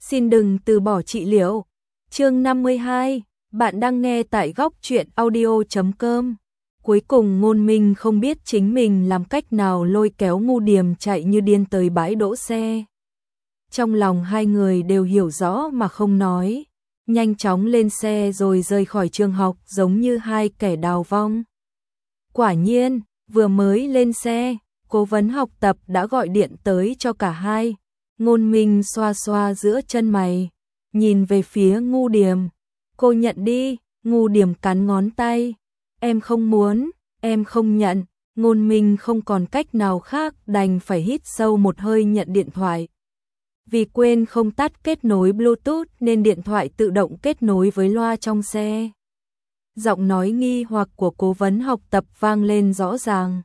Xin đừng từ bỏ trị liệu. Chương 52, bạn đang nghe tại góc truyện audio.com. Cuối cùng Ngôn Minh không biết chính mình làm cách nào lôi kéo Ngu Điềm chạy như điên tới bãi đỗ xe. Trong lòng hai người đều hiểu rõ mà không nói, nhanh chóng lên xe rồi rời khỏi trường học giống như hai kẻ đào vong. Quả nhiên, vừa mới lên xe, cố vấn học tập đã gọi điện tới cho cả hai. Ngôn Minh xoa xoa giữa chân mày, nhìn về phía Ngu Điềm. Cô nhận đi. Ngu Điềm cắn ngón tay. Em không muốn, em không nhận. Ngôn Minh không còn cách nào khác đành phải hít sâu một hơi nhận điện thoại. Vì quên không tắt kết nối Bluetooth nên điện thoại tự động kết nối với loa trong xe. Giọng nói nghi hoặc của cố vấn học tập vang lên rõ ràng.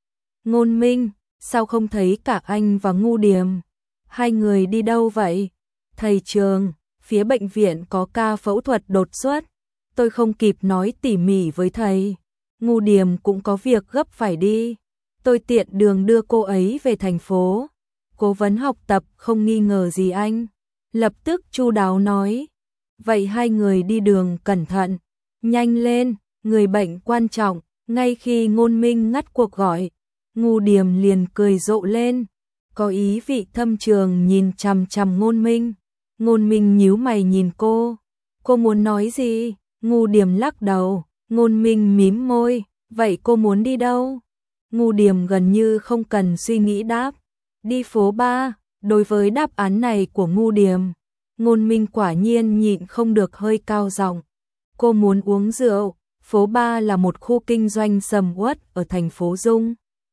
Ngôn Minh, sao không thấy cả anh và Ngu Điềm? Hai người đi đâu vậy? Thầy Trường, phía bệnh viện có ca phẫu thuật đột xuất. Tôi không kịp nói tỉ mỉ với thầy. Ngu Điềm cũng có việc gấp phải đi. Tôi tiện đường đưa cô ấy về thành phố. Cố vấn học tập không nghi ngờ gì anh. Lập tức chu đáo nói. Vậy hai người đi đường cẩn thận. Nhanh lên, người bệnh quan trọng. Ngay khi Ngôn Minh ngắt cuộc gọi, Ngu Điềm liền cười rộ lên. Có ý vị thâm trường nhìn chằm chằm Ngôn Minh. Ngôn Minh nhíu mày nhìn cô. Cô muốn nói gì? Ngu Điềm lắc đầu. Ngôn Minh mím môi. Vậy cô muốn đi đâu? Ngu Điềm gần như không cần suy nghĩ đáp. Đi phố ba. Đối với đáp án này của Ngu Điềm, Ngôn Minh quả nhiên nhịn không được hơi cao giọng. Cô muốn uống rượu. Phố ba là một khu kinh doanh sầm uất ở thành phố Dung.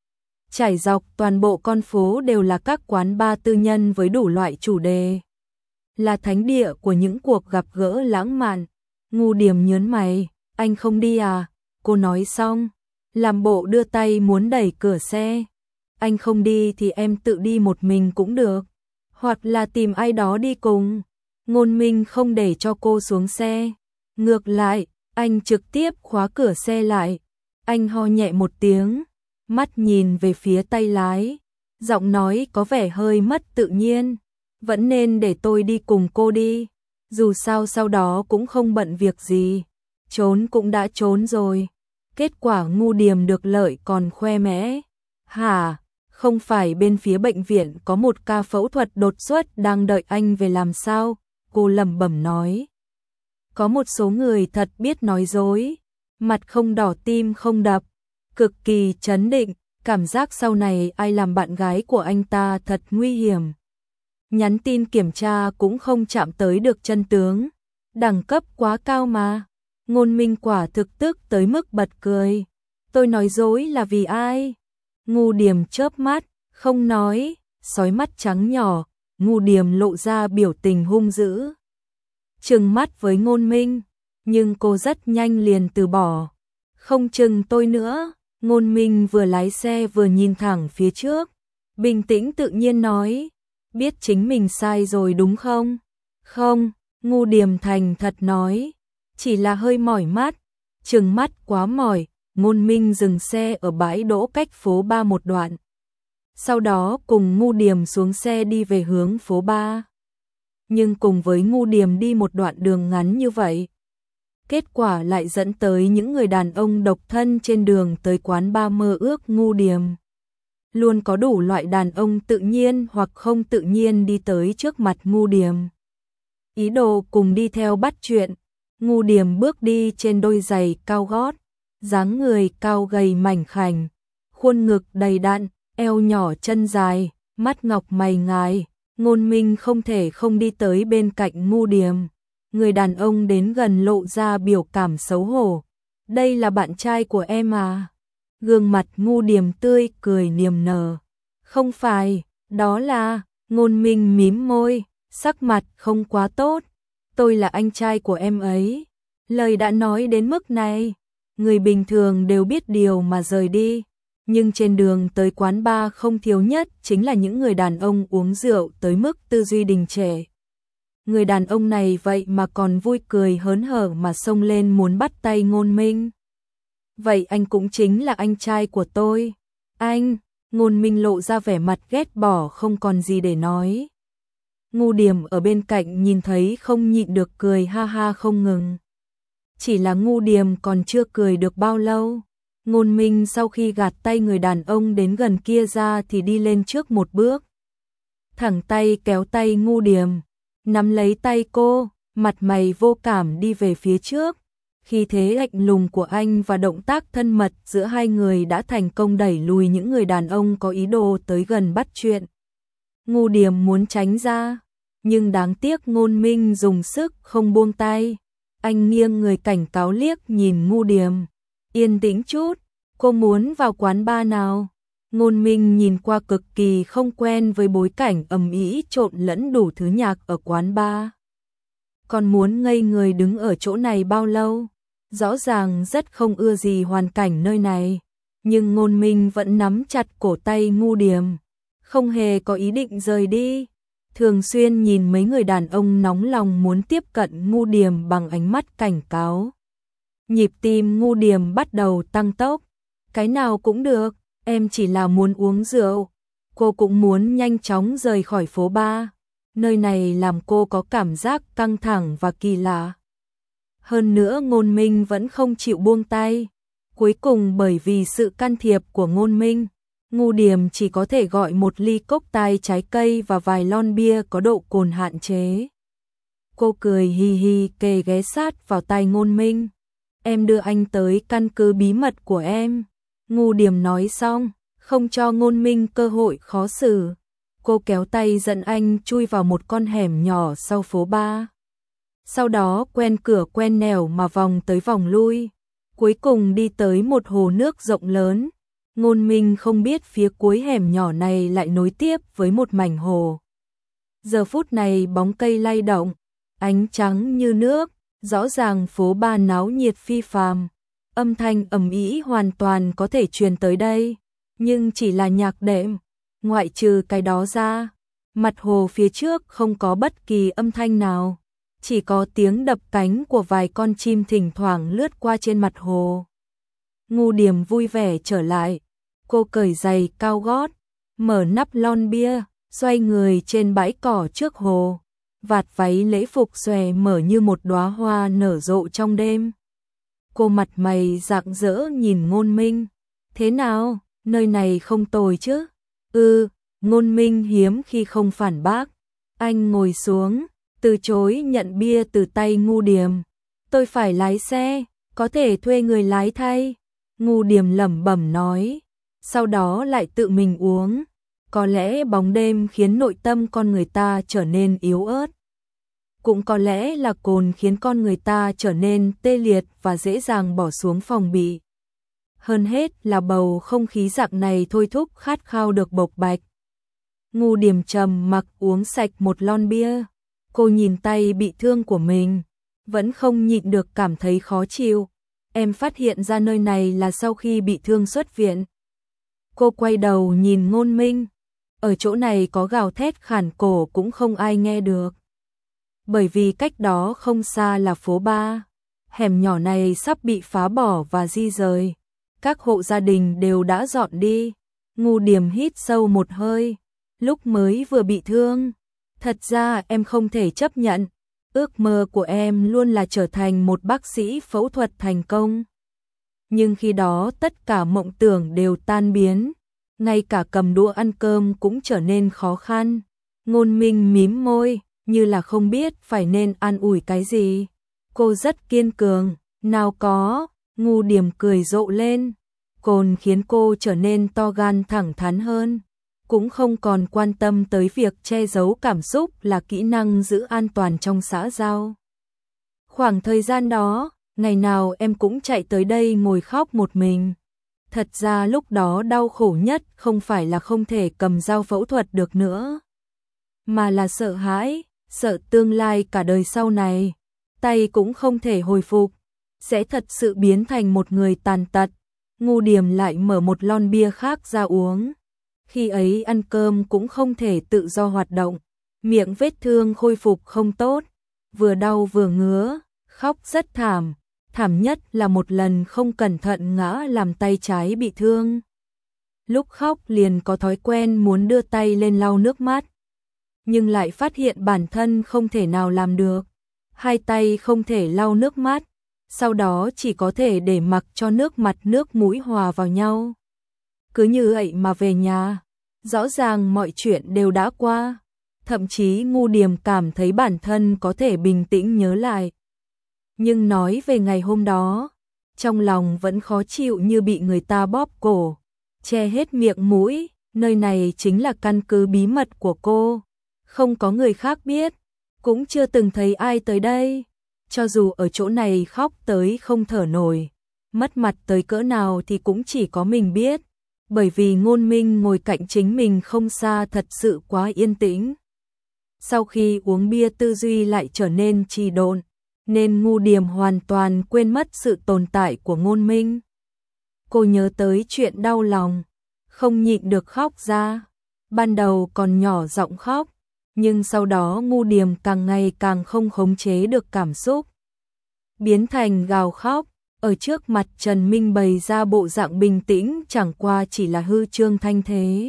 Trải dọc toàn bộ con phố đều là các quán bar tư nhân với đủ loại chủ đề. Là thánh địa của những cuộc gặp gỡ lãng mạn. Ngu Điềm nhớn mày. Anh không đi à? Cô nói xong, làm bộ đưa tay muốn đẩy cửa xe. Anh không đi thì em tự đi một mình cũng được. Hoặc là tìm ai đó đi cùng. Ngôn Minh không để cho cô xuống xe. Ngược lại, anh trực tiếp khóa cửa xe lại. Anh ho nhẹ một tiếng, mắt nhìn về phía tay lái. Giọng nói có vẻ hơi mất tự nhiên. Vẫn nên để tôi đi cùng cô đi. Dù sao sau đó cũng không bận việc gì. Trốn cũng đã trốn rồi. Kết quả Ngu Điềm được lợi còn khoe mẽ. Hả? Không phải bên phía bệnh viện có một ca phẫu thuật đột xuất đang đợi anh về làm sao? Cô lẩm bẩm nói. Có một số người thật biết nói dối. Mặt không đỏ tim không đập. Cực kỳ trấn định. Cảm giác sau này ai làm bạn gái của anh ta thật nguy hiểm. Nhắn tin kiểm tra cũng không chạm tới được chân tướng. Đẳng cấp quá cao mà. Ngôn Minh quả thực tức tới mức bật cười. Tôi nói dối là vì ai? Ngu Điềm chớp mắt, không nói, sói mắt trắng nhỏ. Ngu Điềm lộ ra biểu tình hung dữ. Trừng mắt với Ngôn Minh, nhưng cô rất nhanh liền từ bỏ. Không trừng tôi nữa. Ngôn Minh vừa lái xe vừa nhìn thẳng phía trước. Bình tĩnh tự nhiên nói. Biết chính mình sai rồi đúng không? Không, Ngu Điềm thành thật nói. Chỉ là hơi mỏi mắt. Trừng mắt quá mỏi. Ngôn Minh dừng xe ở bãi đỗ cách phố ba một đoạn. Sau đó cùng Ngu Điềm xuống xe đi về hướng phố ba. Nhưng cùng với Ngu Điềm đi một đoạn đường ngắn như vậy, kết quả lại dẫn tới những người đàn ông độc thân trên đường tới quán bar mơ ước Ngu Điềm. Luôn có đủ loại đàn ông tự nhiên hoặc không tự nhiên đi tới trước mặt Ngu Điềm. Ý đồ cùng đi theo bắt chuyện. Ngu Điềm bước đi trên đôi giày cao gót, dáng người cao gầy mảnh khảnh, khuôn ngực đầy đặn, eo nhỏ chân dài, mắt ngọc mày ngài. Ngôn Minh không thể không đi tới bên cạnh Ngu Điềm. Người đàn ông đến gần lộ ra biểu cảm xấu hổ. Đây là bạn trai của em à? Gương mặt Ngu Điềm tươi cười niềm nở. Không phải, đó là... Ngôn Minh mím môi, sắc mặt không quá tốt. Tôi là anh trai của em ấy. Lời đã nói đến mức này, người bình thường đều biết điều mà rời đi. Nhưng trên đường tới quán bar không thiếu nhất chính là những người đàn ông uống rượu tới mức tư duy đình trệ. Người đàn ông này vậy mà còn vui cười hớn hở mà xông lên muốn bắt tay Ngôn Minh. Vậy anh cũng chính là anh trai của tôi. Anh, Ngôn Minh lộ ra vẻ mặt ghét bỏ không còn gì để nói. Ngu Điềm ở bên cạnh nhìn thấy không nhịn được cười ha ha không ngừng. Chỉ là Ngu Điềm còn chưa cười được bao lâu. Ngôn Minh sau khi gạt tay người đàn ông đến gần kia ra thì đi lên trước một bước. Thẳng tay kéo tay Ngu Điềm, nắm lấy tay cô, mặt mày vô cảm đi về phía trước. Khi thế lạnh lùng của anh và động tác thân mật giữa hai người đã thành công đẩy lùi những người đàn ông có ý đồ tới gần bắt chuyện. Ngu Điềm muốn tránh ra, nhưng đáng tiếc Ngôn Minh dùng sức không buông tay. Anh nghiêng người cảnh cáo liếc nhìn Ngu Điềm. Yên tĩnh chút, cô muốn vào quán bar nào? Ngôn Minh nhìn qua cực kỳ không quen với bối cảnh ầm ĩ trộn lẫn đủ thứ nhạc ở quán bar. Còn muốn ngây người đứng ở chỗ này bao lâu? Rõ ràng rất không ưa gì hoàn cảnh nơi này, nhưng Ngôn Minh vẫn nắm chặt cổ tay Ngu Điềm, không hề có ý định rời đi. Thường Xuyên nhìn mấy người đàn ông nóng lòng muốn tiếp cận Ngu Điềm bằng ánh mắt cảnh cáo. Nhịp tim Ngu Điềm bắt đầu tăng tốc. Cái nào cũng được, em chỉ là muốn uống rượu. Cô cũng muốn nhanh chóng rời khỏi phố bar. Nơi này làm cô có cảm giác căng thẳng và kỳ lạ. Hơn nữa Ngôn Minh vẫn không chịu buông tay. Cuối cùng bởi vì sự can thiệp của Ngôn Minh, Ngu Điềm chỉ có thể gọi một ly cốc tai trái cây và vài lon bia có độ cồn hạn chế. Cô cười hi hi kề ghé sát vào tai Ngôn Minh. Em đưa anh tới căn cứ bí mật của em. Ngu Điềm nói xong, không cho Ngôn Minh cơ hội khó xử. Cô kéo tay dẫn anh chui vào một con hẻm nhỏ sau phố bar. Sau đó quen cửa quen nẻo mà vòng tới vòng lui. Cuối cùng đi tới một hồ nước rộng lớn. Ngôn Minh không biết phía cuối hẻm nhỏ này lại nối tiếp với một mảnh hồ. Giờ phút này bóng cây lay động, ánh trắng như nước, rõ ràng phố bar náo nhiệt phi phàm. Âm thanh ầm ĩ hoàn toàn có thể truyền tới đây, nhưng chỉ là nhạc đệm. Ngoại trừ cái đó ra, mặt hồ phía trước không có bất kỳ âm thanh nào, chỉ có tiếng đập cánh của vài con chim thỉnh thoảng lướt qua trên mặt hồ. Ngu Điềm vui vẻ trở lại, cô cởi giày cao gót, mở nắp lon bia, xoay người trên bãi cỏ trước hồ, vạt váy lễ phục xòe mở như một đóa hoa nở rộ trong đêm. Cô mặt mày rạng rỡ nhìn Ngôn Minh. Thế nào, nơi này không tồi chứ? Ngôn Minh hiếm khi không phản bác. Anh ngồi xuống, từ chối nhận bia từ tay Ngu Điềm. Tôi phải lái xe, có thể thuê người lái thay. Ngu Điềm lẩm bẩm nói, sau đó lại tự mình uống. Có lẽ bóng đêm khiến nội tâm con người ta trở nên yếu ớt. Cũng có lẽ là cồn khiến con người ta trở nên tê liệt và dễ dàng bỏ xuống phòng bị. Hơn hết là bầu không khí dạng này thôi thúc khát khao được bộc bạch. Ngu Điềm trầm mặc uống sạch một lon bia. Cô nhìn tay bị thương của mình, vẫn không nhịn được cảm thấy khó chịu. Em phát hiện ra nơi này là sau khi bị thương xuất viện. Cô quay đầu nhìn Ngôn Minh. Ở chỗ này có gào thét khản cổ cũng không ai nghe được. Bởi vì cách đó không xa là phố bar. Hẻm nhỏ này sắp bị phá bỏ và di rời. Các hộ gia đình đều đã dọn đi. Ngu Điềm hít sâu một hơi. Lúc mới vừa bị thương, thật ra em không thể chấp nhận. Ước mơ của em luôn là trở thành một bác sĩ phẫu thuật thành công. Nhưng khi đó tất cả mộng tưởng đều tan biến. Ngay cả cầm đũa ăn cơm cũng trở nên khó khăn. Ngôn Minh mím môi, như là không biết phải nên an ủi cái gì. Cô rất kiên cường, nào có. Ngu Điềm cười rộ lên. Cồn khiến cô trở nên to gan thẳng thắn hơn. Cũng không còn quan tâm tới việc che giấu cảm xúc là kỹ năng giữ an toàn trong xã giao. Khoảng thời gian đó, ngày nào em cũng chạy tới đây ngồi khóc một mình. Thật ra lúc đó đau khổ nhất không phải là không thể cầm dao phẫu thuật được nữa, mà là sợ hãi, sợ tương lai cả đời sau này, tay cũng không thể hồi phục, sẽ thật sự biến thành một người tàn tật. Ngu Điềm lại mở một lon bia khác ra uống. Khi ấy ăn cơm cũng không thể tự do hoạt động, miệng vết thương khôi phục không tốt, vừa đau vừa ngứa, khóc rất thảm. Thảm nhất là một lần không cẩn thận ngã làm tay trái bị thương. Lúc khóc liền có thói quen muốn đưa tay lên lau nước mắt. nhưng lại phát hiện bản thân không thể nào làm được. Hai tay không thể lau nước mắt, sau đó chỉ có thể để mặc cho nước mặt nước mũi hòa vào nhau. Cứ như vậy mà về nhà, rõ ràng mọi chuyện đều đã qua. Thậm chí Ngu Điềm cảm thấy bản thân có thể bình tĩnh nhớ lại. Nhưng nói về ngày hôm đó, trong lòng vẫn khó chịu như bị người ta bóp cổ, che hết miệng mũi. Nơi này chính là căn cứ bí mật của cô, không có người khác biết, cũng chưa từng thấy ai tới đây. Cho dù ở chỗ này khóc tới không thở nổi, mất mặt tới cỡ nào thì cũng chỉ có mình biết, bởi vì Ngôn Minh ngồi cạnh chính mình không xa thật sự quá yên tĩnh. Sau khi uống bia tư duy lại trở nên trì độn, nên Ngu Điềm hoàn toàn quên mất sự tồn tại của Ngôn Minh. Cô nhớ tới chuyện đau lòng, không nhịn được khóc ra. Ban đầu còn nhỏ giọng khóc, nhưng sau đó Ngu Điềm càng ngày càng không khống chế được cảm xúc, biến thành gào khóc. Ở trước mặt Trần Minh bày ra bộ dạng bình tĩnh chẳng qua chỉ là hư trương thanh thế.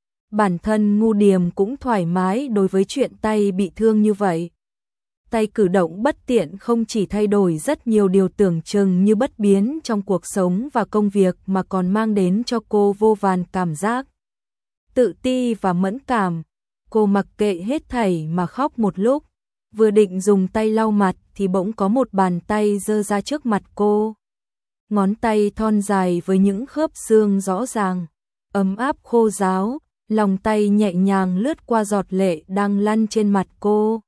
Bản thân Ngu Điềm cũng thoải mái đối với chuyện tay bị thương như vậy. Tay cử động bất tiện không chỉ thay đổi rất nhiều điều tưởng chừng như bất biến trong cuộc sống và công việc mà còn mang đến cho cô vô vàn cảm giác tự ti và mẫn cảm. Cô mặc kệ hết thảy mà khóc một lúc, vừa định dùng tay lau mặt thì bỗng có một bàn tay giơ ra trước mặt cô. Ngón tay thon dài với những khớp xương rõ ràng, ấm áp khô ráo, lòng tay nhẹ nhàng lướt qua giọt lệ đang lăn trên mặt cô.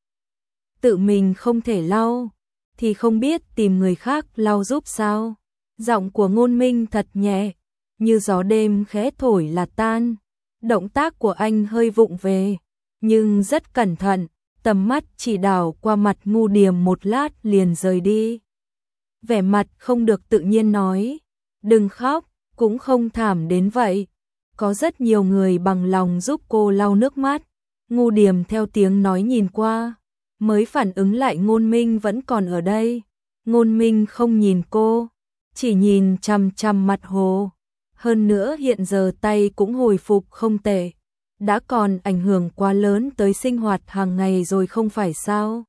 Tự mình không thể lau, thì không biết tìm người khác lau giúp sao. Giọng của Ngôn Minh thật nhẹ, như gió đêm khẽ thổi là tan. Động tác của anh hơi vụng về, nhưng rất cẩn thận, tầm mắt chỉ đảo qua mặt Ngu Điềm một lát liền rời đi. Vẻ mặt không được tự nhiên nói, đừng khóc, cũng không thảm đến vậy. Có rất nhiều người bằng lòng giúp cô lau nước mắt. Ngu Điềm theo tiếng nói nhìn qua, mới phản ứng lại Ngôn Minh vẫn còn ở đây. Ngôn Minh không nhìn cô, chỉ nhìn chằm chằm mặt hồ. Hơn nữa hiện giờ tay cũng hồi phục không tệ, đã còn ảnh hưởng quá lớn tới sinh hoạt hàng ngày rồi không phải sao?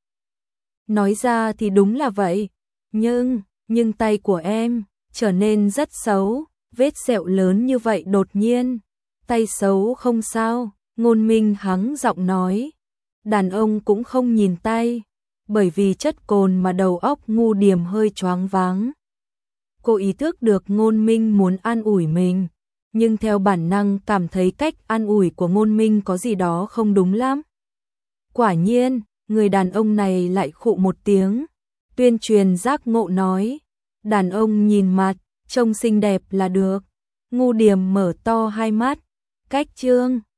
Nói ra thì đúng là vậy, nhưng tay của em trở nên rất xấu, vết sẹo lớn như vậy đột nhiên. Tay xấu không sao, Ngôn Minh hắng giọng nói. Đàn ông cũng không nhìn tay, bởi vì chất cồn mà đầu óc Ngu Điềm hơi choáng váng. Cô ý thức được Ngôn Minh muốn an ủi mình, nhưng theo bản năng cảm thấy cách an ủi của Ngôn Minh có gì đó không đúng lắm. Quả nhiên, người đàn ông này lại khụ một tiếng, tuyên truyền giác ngộ nói, đàn ông nhìn mặt, trông xinh đẹp là được. Ngu Điềm mở to hai mắt, cách trương.